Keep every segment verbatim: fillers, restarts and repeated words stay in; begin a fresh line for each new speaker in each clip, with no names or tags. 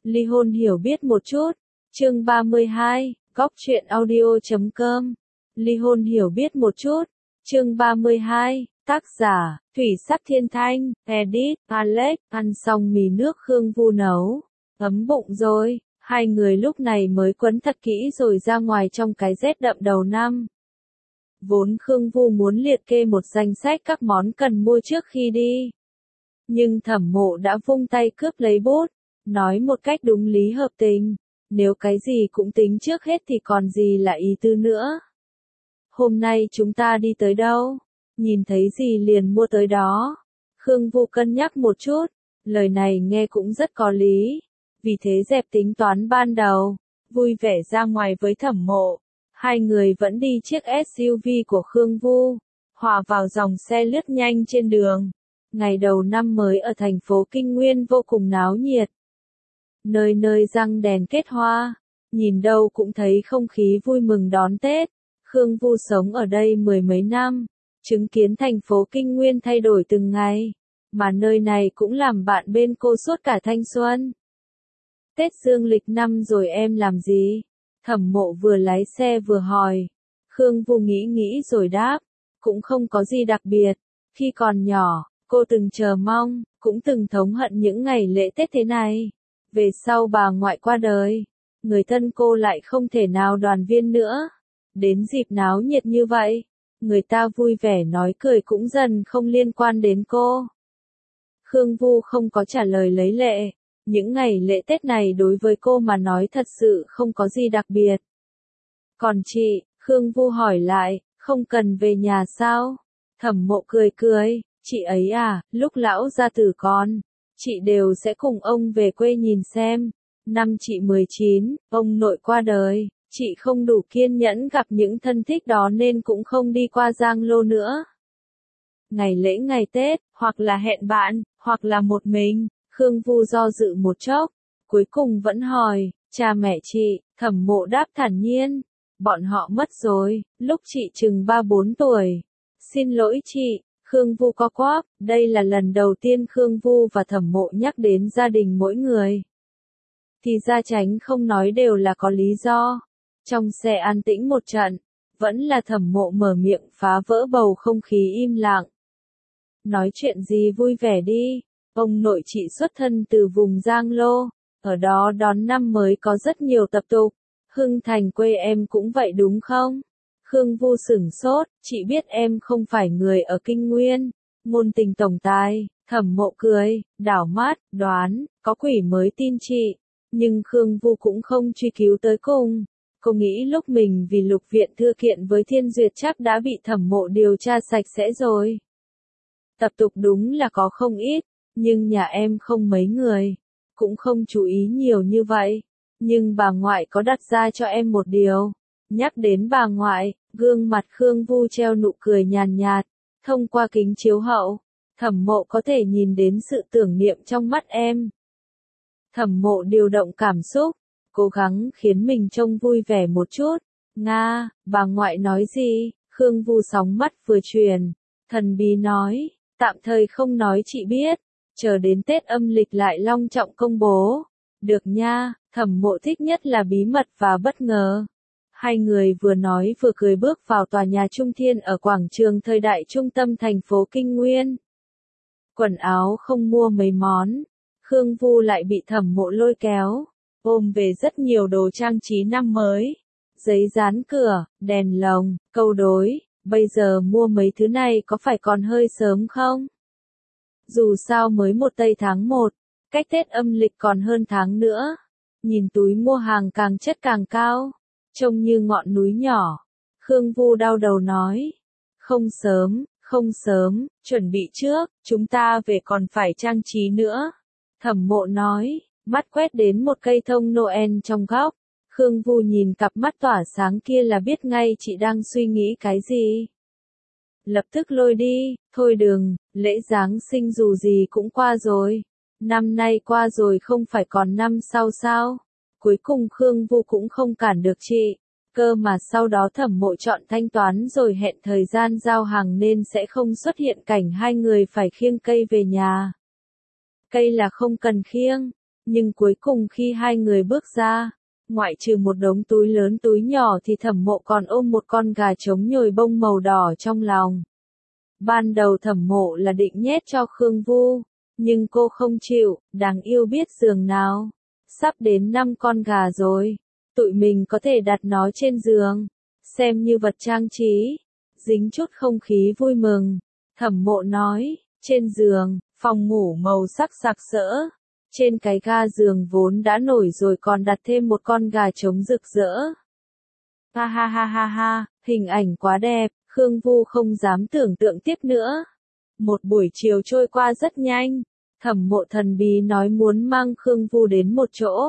Ly hôn hiểu biết một chút. Chương ba mươi hai, góc truyện audio chấm com. Ly hôn hiểu biết một chút. Chương ba mươi hai, tác giả, Thủy Sắc Thiên Thanh, edit, Alex, ăn xong mì nước Khương Vu nấu. Ấm bụng rồi, hai người lúc này mới quấn thật kỹ rồi ra ngoài trong cái rét đậm đầu năm. Vốn Khương Vu muốn liệt kê một danh sách các món cần mua trước khi đi. Nhưng Thẩm Mộ đã vung tay cướp lấy bút, nói một cách đúng lý hợp tình, nếu cái gì cũng tính trước hết thì còn gì là ý tư nữa. Hôm nay chúng ta đi tới đâu? Nhìn thấy gì liền mua tới đó. Khương Vu cân nhắc một chút, lời này nghe cũng rất có lý. Vì thế dẹp tính toán ban đầu, vui vẻ ra ngoài với Thẩm Mộ. Hai người vẫn đi chiếc ét u vê của Khương Vu, hòa vào dòng xe lướt nhanh trên đường. Ngày đầu năm mới ở thành phố Kinh Nguyên vô cùng náo nhiệt. Nơi nơi răng đèn kết hoa, nhìn đâu cũng thấy không khí vui mừng đón Tết. Khương Vu sống ở đây mười mấy năm, chứng kiến thành phố Kinh Nguyên thay đổi từng ngày, mà nơi này cũng làm bạn bên cô suốt cả thanh xuân. Tết dương lịch năm rồi em làm gì? Thẩm Mộ vừa lái xe vừa hỏi. Khương Vu nghĩ nghĩ rồi đáp, cũng không có gì đặc biệt. Khi còn nhỏ, cô từng chờ mong, cũng từng thống hận những ngày lễ Tết thế này. Về sau bà ngoại qua đời, người thân cô lại không thể nào đoàn viên nữa. Đến dịp náo nhiệt như vậy, người ta vui vẻ nói cười cũng dần không liên quan đến cô. Khương Vu không có trả lời lấy lệ. Những ngày lễ Tết này đối với cô mà nói thật sự không có gì đặc biệt. Còn chị, Khương Vu hỏi lại, không cần về nhà sao? Thẩm Mộ cười cười, chị ấy à, lúc lão gia tử còn, chị đều sẽ cùng ông về quê nhìn xem. Năm chị mười chín, ông nội qua đời, chị không đủ kiên nhẫn gặp những thân thích đó nên cũng không đi qua Giang Lô nữa. Ngày lễ ngày Tết, hoặc là hẹn bạn, hoặc là một mình. Khương Vu do dự một chốc, cuối cùng vẫn hỏi, cha mẹ chị. Thẩm Mộ đáp thản nhiên, bọn họ mất rồi, lúc chị chừng ba bốn tuổi. Xin lỗi chị. Khương Vu co quắp, đây là lần đầu tiên Khương Vu và Thẩm Mộ nhắc đến gia đình mỗi người. Thì ra tránh không nói đều là có lý do. Trong xe an tĩnh một trận, vẫn là Thẩm Mộ mở miệng phá vỡ bầu không khí im lặng. Nói chuyện gì vui vẻ đi. Ông nội chị xuất thân từ vùng Giang Lô, ở đó đón năm mới có rất nhiều tập tục. Hưng Thành quê em cũng vậy đúng không? Khương Vu sửng sốt, chị biết em không phải người ở Kinh Nguyên. Ngôn tình tổng tài. Thẩm Mộ cười, đảo mắt, đoán, có quỷ mới tin chị. Nhưng Khương Vu cũng không truy cứu tới cùng. Cô nghĩ lúc mình vì Lục Viện thư kiện với Thiên Duyệt chắc đã bị Thẩm Mộ điều tra sạch sẽ rồi. Tập tục đúng là có không ít. Nhưng nhà em không mấy người, cũng không chú ý nhiều như vậy. Nhưng bà ngoại có đặt ra cho em một điều. Nhắc đến bà ngoại, gương mặt Khương Vu treo nụ cười nhàn nhạt. Thông qua kính chiếu hậu, Thẩm Mộ có thể nhìn đến sự tưởng niệm trong mắt em. Thẩm Mộ điều động cảm xúc, cố gắng khiến mình trông vui vẻ một chút. Nga, bà ngoại nói gì? Khương Vu sóng mắt vừa chuyển, thần bí nói, tạm thời không nói chị biết. Chờ đến Tết âm lịch lại long trọng công bố. Được nha, Thẩm Mộ thích nhất là bí mật và bất ngờ. Hai người vừa nói vừa cười bước vào tòa nhà Trung Thiên ở quảng trường thời đại trung tâm thành phố Kinh Nguyên. Quần áo không mua mấy món, Khương Vu lại bị Thẩm Mộ lôi kéo, ôm về rất nhiều đồ trang trí năm mới. Giấy dán cửa, đèn lồng, câu đối, bây giờ mua mấy thứ này có phải còn hơi sớm không? Dù sao mới một tây tháng một, cách Tết âm lịch còn hơn tháng nữa. Nhìn túi mua hàng càng chất càng cao, trông như ngọn núi nhỏ. Khương Vu đau đầu nói, không sớm, không sớm, chuẩn bị trước, chúng ta về còn phải trang trí nữa. Thẩm Mộ nói, mắt quét đến một cây thông Noel trong góc. Khương Vu nhìn cặp mắt tỏa sáng kia là biết ngay chị đang suy nghĩ cái gì. Lập tức lôi đi, thôi đừng, lễ Giáng sinh dù gì cũng qua rồi. Năm nay qua rồi không phải còn năm sau sao? Cuối cùng Khương Vu cũng không cản được chị. Cơ mà sau đó Thẩm Mộ chọn thanh toán rồi hẹn thời gian giao hàng nên sẽ không xuất hiện cảnh hai người phải khiêng cây về nhà. Cây là không cần khiêng, Nhưng cuối cùng khi hai người bước ra, ngoại trừ một đống túi lớn túi nhỏ thì Thẩm Mộ còn ôm một con gà trống nhồi bông màu đỏ trong lòng. Ban đầu Thẩm Mộ là định nhét cho Khương Vu, nhưng cô không chịu, đáng yêu biết giường nào. Sắp đến năm con gà rồi, tụi mình có thể đặt nó trên giường, xem như vật trang trí, dính chút không khí vui mừng. Thẩm Mộ nói, trên giường, phòng ngủ màu sắc sặc sỡ. Trên cái ga giường vốn đã nổi rồi còn đặt thêm một con gà trống rực rỡ. Ha ha ha ha ha, hình ảnh quá đẹp, Khương Vu không dám tưởng tượng tiếp nữa. Một buổi chiều trôi qua rất nhanh, Thẩm Mộ thần bí nói muốn mang Khương Vu đến một chỗ.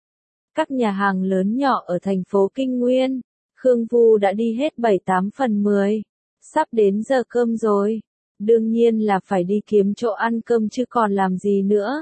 Các nhà hàng lớn nhỏ ở thành phố Kinh Nguyên, Khương Vu đã đi hết bảy tám phần mười. Sắp đến giờ cơm rồi, đương nhiên là phải đi kiếm chỗ ăn cơm chứ còn làm gì nữa.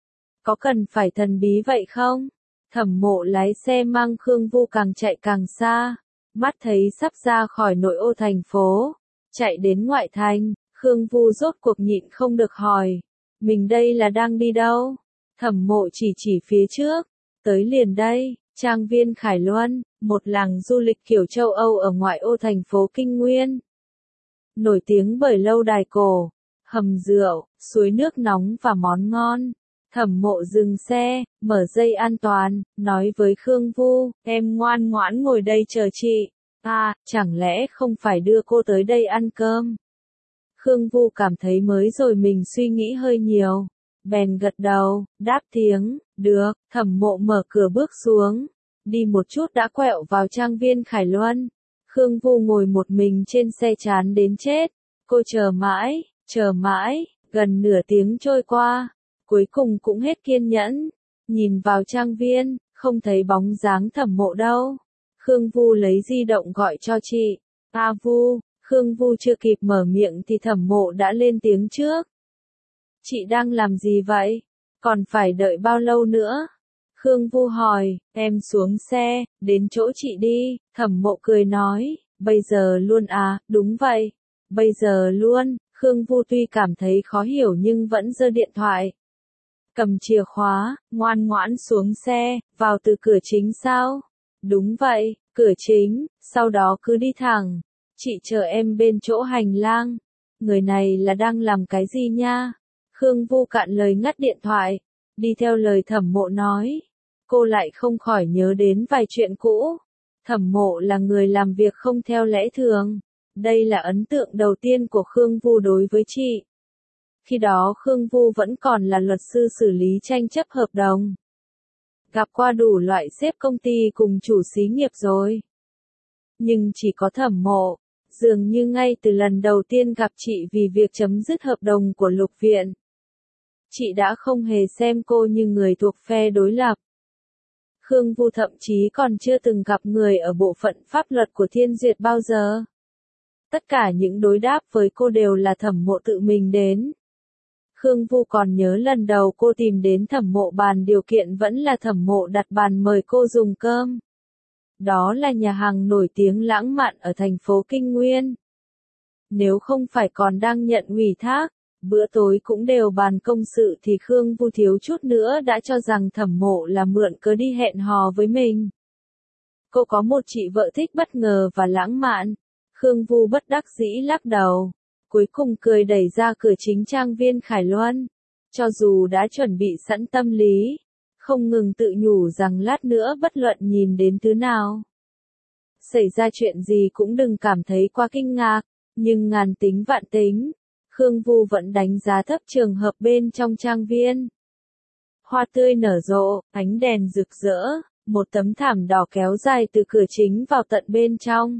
Có cần phải thần bí vậy không? Thẩm Mộ lái xe mang Khương Vu càng chạy càng xa, mắt thấy sắp ra khỏi nội ô thành phố, chạy đến ngoại thành, Khương Vu rốt cuộc nhịn không được hỏi, mình đây là đang đi đâu? Thẩm Mộ chỉ chỉ phía trước, tới liền đây, trang viên Khải Luân, một làng du lịch kiểu châu Âu ở ngoại ô thành phố Kinh Nguyên. Nổi tiếng bởi lâu đài cổ, hầm rượu, suối nước nóng và món ngon. Thẩm Mộ dừng xe, mở dây an toàn, nói với Khương Vu, em ngoan ngoãn ngồi đây chờ chị. À, chẳng lẽ không phải đưa cô tới đây ăn cơm? Khương Vu cảm thấy mới rồi mình suy nghĩ hơi nhiều. Bèn gật đầu, đáp tiếng, được. Thẩm Mộ mở cửa bước xuống, đi một chút đã quẹo vào trang viên Khải Luân. Khương Vu ngồi một mình trên xe chán đến chết. Cô chờ mãi, chờ mãi, gần nửa tiếng trôi qua. Cuối cùng cũng hết kiên nhẫn, nhìn vào trang viên, không thấy bóng dáng Thẩm Mộ đâu. Khương Vu lấy di động gọi cho chị. A Vu, Khương Vu chưa kịp mở miệng thì Thẩm Mộ đã lên tiếng trước. Chị đang làm gì vậy? Còn phải đợi bao lâu nữa? Khương Vu hỏi, em xuống xe, đến chỗ chị đi. Thẩm Mộ cười nói, bây giờ luôn à, đúng vậy. Bây giờ luôn. Khương Vu tuy cảm thấy khó hiểu nhưng vẫn giơ điện thoại. Cầm chìa khóa, ngoan ngoãn xuống xe, vào từ cửa chính sao? Đúng vậy, cửa chính, sau đó cứ đi thẳng. Chị chờ em bên chỗ hành lang. Người này là đang làm cái gì nha? Khương Vu cạn lời ngắt điện thoại. Đi theo lời Thẩm Mộ nói. Cô lại không khỏi nhớ đến vài chuyện cũ. Thẩm Mộ là người làm việc không theo lẽ thường. Đây là ấn tượng đầu tiên của Khương Vu đối với chị. Khi đó Khương Vu vẫn còn là luật sư xử lý tranh chấp hợp đồng. Gặp qua đủ loại sếp công ty cùng chủ xí nghiệp rồi. Nhưng chỉ có Thẩm Mộ, dường như ngay từ lần đầu tiên gặp chị vì việc chấm dứt hợp đồng của Lục Viện. Chị đã không hề xem cô như người thuộc phe đối lập. Khương Vu thậm chí còn chưa từng gặp người ở bộ phận pháp luật của Thiên Duyệt bao giờ. Tất cả những đối đáp với cô đều là Thẩm Mộ tự mình đến. Khương Vu còn nhớ lần đầu cô tìm đến Thẩm Mộ bàn điều kiện vẫn là Thẩm Mộ đặt bàn mời cô dùng cơm. Đó là nhà hàng nổi tiếng lãng mạn ở thành phố Kinh Nguyên. Nếu không phải còn đang nhận ủy thác, bữa tối cũng đều bàn công sự thì Khương Vu thiếu chút nữa đã cho rằng Thẩm Mộ là mượn cớ đi hẹn hò với mình. Cô có một chị vợ thích bất ngờ và lãng mạn. Khương Vu bất đắc dĩ lắc đầu. Cuối cùng cười đẩy ra cửa chính trang viên Khải Luân. Cho dù đã chuẩn bị sẵn tâm lý, không ngừng tự nhủ rằng lát nữa bất luận nhìn đến thứ nào. Xảy ra chuyện gì cũng đừng cảm thấy quá kinh ngạc, nhưng ngàn tính vạn tính, Khương Vu vẫn đánh giá thấp trường hợp bên trong trang viên. Hoa tươi nở rộ, ánh đèn rực rỡ, một tấm thảm đỏ kéo dài từ cửa chính vào tận bên trong.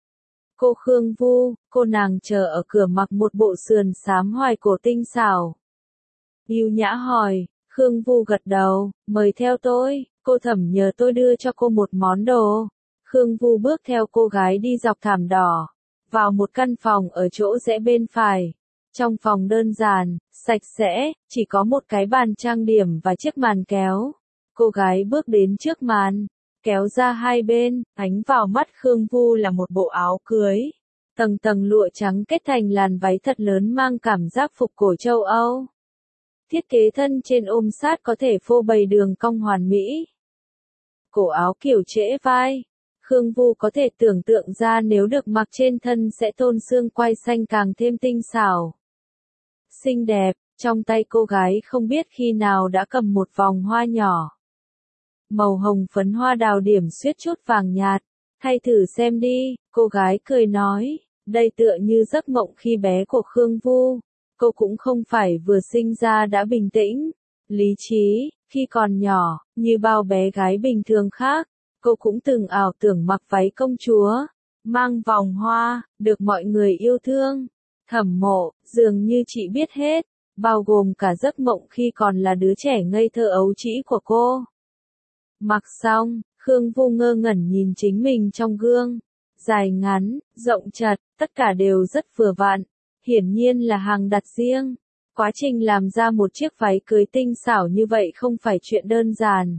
Cô Khương Vu, cô nàng chờ ở cửa mặc một bộ sườn xám hoài cổ tinh xảo. Yêu nhã hỏi, Khương Vu gật đầu, mời theo tôi, cô Thẩm nhờ tôi đưa cho cô một món đồ. Khương Vu bước theo cô gái đi dọc thảm đỏ, vào một căn phòng ở chỗ rẽ bên phải. Trong phòng đơn giản, sạch sẽ, chỉ có một cái bàn trang điểm và chiếc màn kéo. Cô gái bước đến trước màn, kéo ra hai bên, ánh vào mắt Khương Vu là một bộ áo cưới. Tầng tầng lụa trắng kết thành làn váy thật lớn mang cảm giác phục cổ châu Âu. Thiết kế thân trên ôm sát có thể phô bày đường cong hoàn mỹ. Cổ áo kiểu trễ vai. Khương Vu có thể tưởng tượng ra nếu được mặc trên thân sẽ tôn xương quai xanh càng thêm tinh xảo. Xinh đẹp, trong tay cô gái không biết khi nào đã cầm một vòng hoa nhỏ. Màu hồng phấn hoa đào điểm xuyết chút vàng nhạt. Thay thử xem đi, cô gái cười nói, đây tựa như giấc mộng khi bé của Khương Vu. Cô cũng không phải vừa sinh ra đã bình tĩnh, lý trí, khi còn nhỏ, như bao bé gái bình thường khác, cô cũng từng ảo tưởng mặc váy công chúa, mang vòng hoa, được mọi người yêu thương. Thẩm Mộ, dường như chị biết hết, bao gồm cả giấc mộng khi còn là đứa trẻ ngây thơ ấu trĩ của cô. Mặc xong, Khương Vu ngơ ngẩn nhìn chính mình trong gương. Dài ngắn, rộng chật, tất cả đều rất vừa vặn. Hiển nhiên là hàng đặt riêng. Quá trình làm ra một chiếc váy cưới tinh xảo như vậy không phải chuyện đơn giản.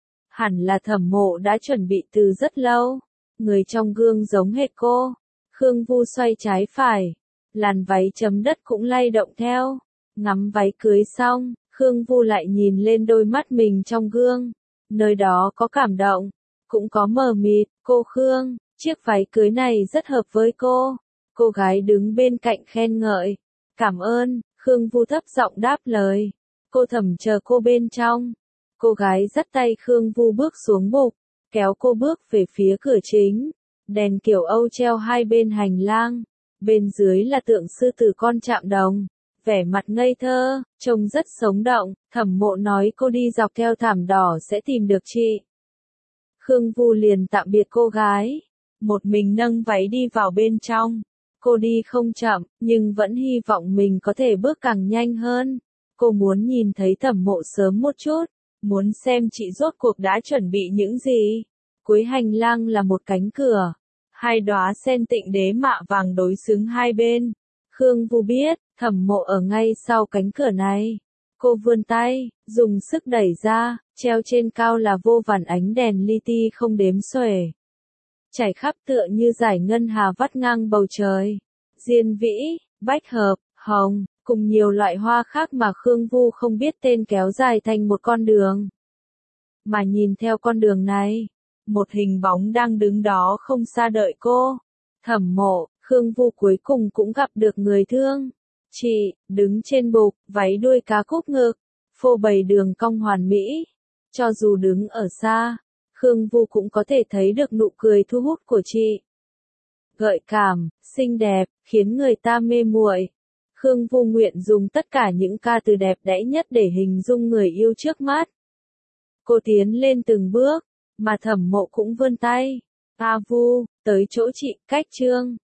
Hẳn là Thẩm Mộ đã chuẩn bị từ rất lâu. Người trong gương giống hệt cô. Khương Vu xoay trái phải. Làn váy chấm đất cũng lay động theo. Ngắm váy cưới xong, Khương Vu lại nhìn lên đôi mắt mình trong gương. Nơi đó có cảm động, cũng có mờ mịt. Cô Khương, chiếc váy cưới này rất hợp với cô. Cô gái đứng bên cạnh khen ngợi. Cảm ơn, Khương Vu thấp giọng đáp lời. Cô Thẩm chờ cô bên trong. Cô gái dắt tay Khương Vu bước xuống bục, kéo cô bước về phía cửa chính. Đèn kiểu Âu treo hai bên hành lang. Bên dưới là tượng sư tử con chạm đồng. Vẻ mặt ngây thơ, trông rất sống động. Thẩm Mộ nói cô đi dọc theo thảm đỏ sẽ tìm được chị. Khương Vu liền tạm biệt cô gái. Một mình nâng váy đi vào bên trong. Cô đi không chậm, nhưng vẫn hy vọng mình có thể bước càng nhanh hơn. Cô muốn nhìn thấy Thẩm Mộ sớm một chút. Muốn xem chị rốt cuộc đã chuẩn bị những gì. Cuối hành lang là một cánh cửa. Hai đóa sen tịnh đế mạ vàng đối xứng hai bên. Khương Vu biết, Thẩm Mộ ở ngay sau cánh cửa này. Cô vươn tay, dùng sức đẩy ra, treo trên cao là vô vàn ánh đèn li ti không đếm xuể. Chảy khắp tựa như dải ngân hà vắt ngang bầu trời. Diên vĩ, bách hợp, hồng, cùng nhiều loại hoa khác mà Khương Vu không biết tên kéo dài thành một con đường. Mà nhìn theo con đường này, một hình bóng đang đứng đó không xa đợi cô. Thẩm Mộ, Khương Vu cuối cùng cũng gặp được người thương. Chị, đứng trên bục, váy đuôi cá cúc ngực, phô bày đường cong hoàn mỹ. Cho dù đứng ở xa, Khương Vu cũng có thể thấy được nụ cười thu hút của chị. Gợi cảm, xinh đẹp, khiến người ta mê muội. Khương Vu nguyện dùng tất cả những ca từ đẹp đẽ nhất để hình dung người yêu trước mắt. Cô tiến lên từng bước, mà Thẩm Mộ cũng vươn tay. A Vu, tới chỗ chị, cách chương.